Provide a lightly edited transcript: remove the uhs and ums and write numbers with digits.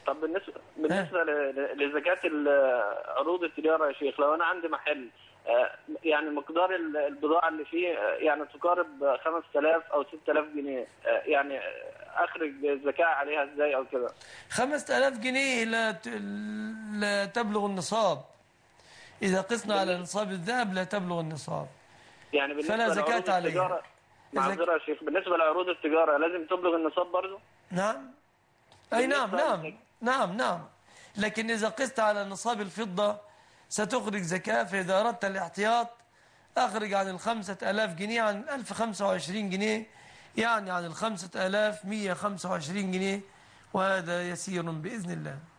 طب بالنسبة لزكاة عروض التجارة يا شيخ، لو أنا عندي محل يعني مقدار البضاعة اللي فيه يعني تقارب 5000 أو 6000 جنيه، يعني أخرج الزكاة عليها إزاي أو كده؟ 5000 جنيه لا تبلغ النصاب. إذا قسنا على بالنسبة نصاب الذهب لا تبلغ النصاب، يعني فلا بالنسبة لعروض زكاة عليها. التجارة، معذرة يا شيخ، بالنسبة لعروض التجارة لازم تبلغ النصاب برضه؟ نعم. أي نعم بالنسبة نعم نعم نعم. لكن إذا قست على نصاب الفضة ستخرج زكاة. فإذا أردت الاحتياط أخرج عن 5000 جنيه، عن 1025 جنيه، يعني عن 5125 جنيه، وهذا يسير بإذن الله.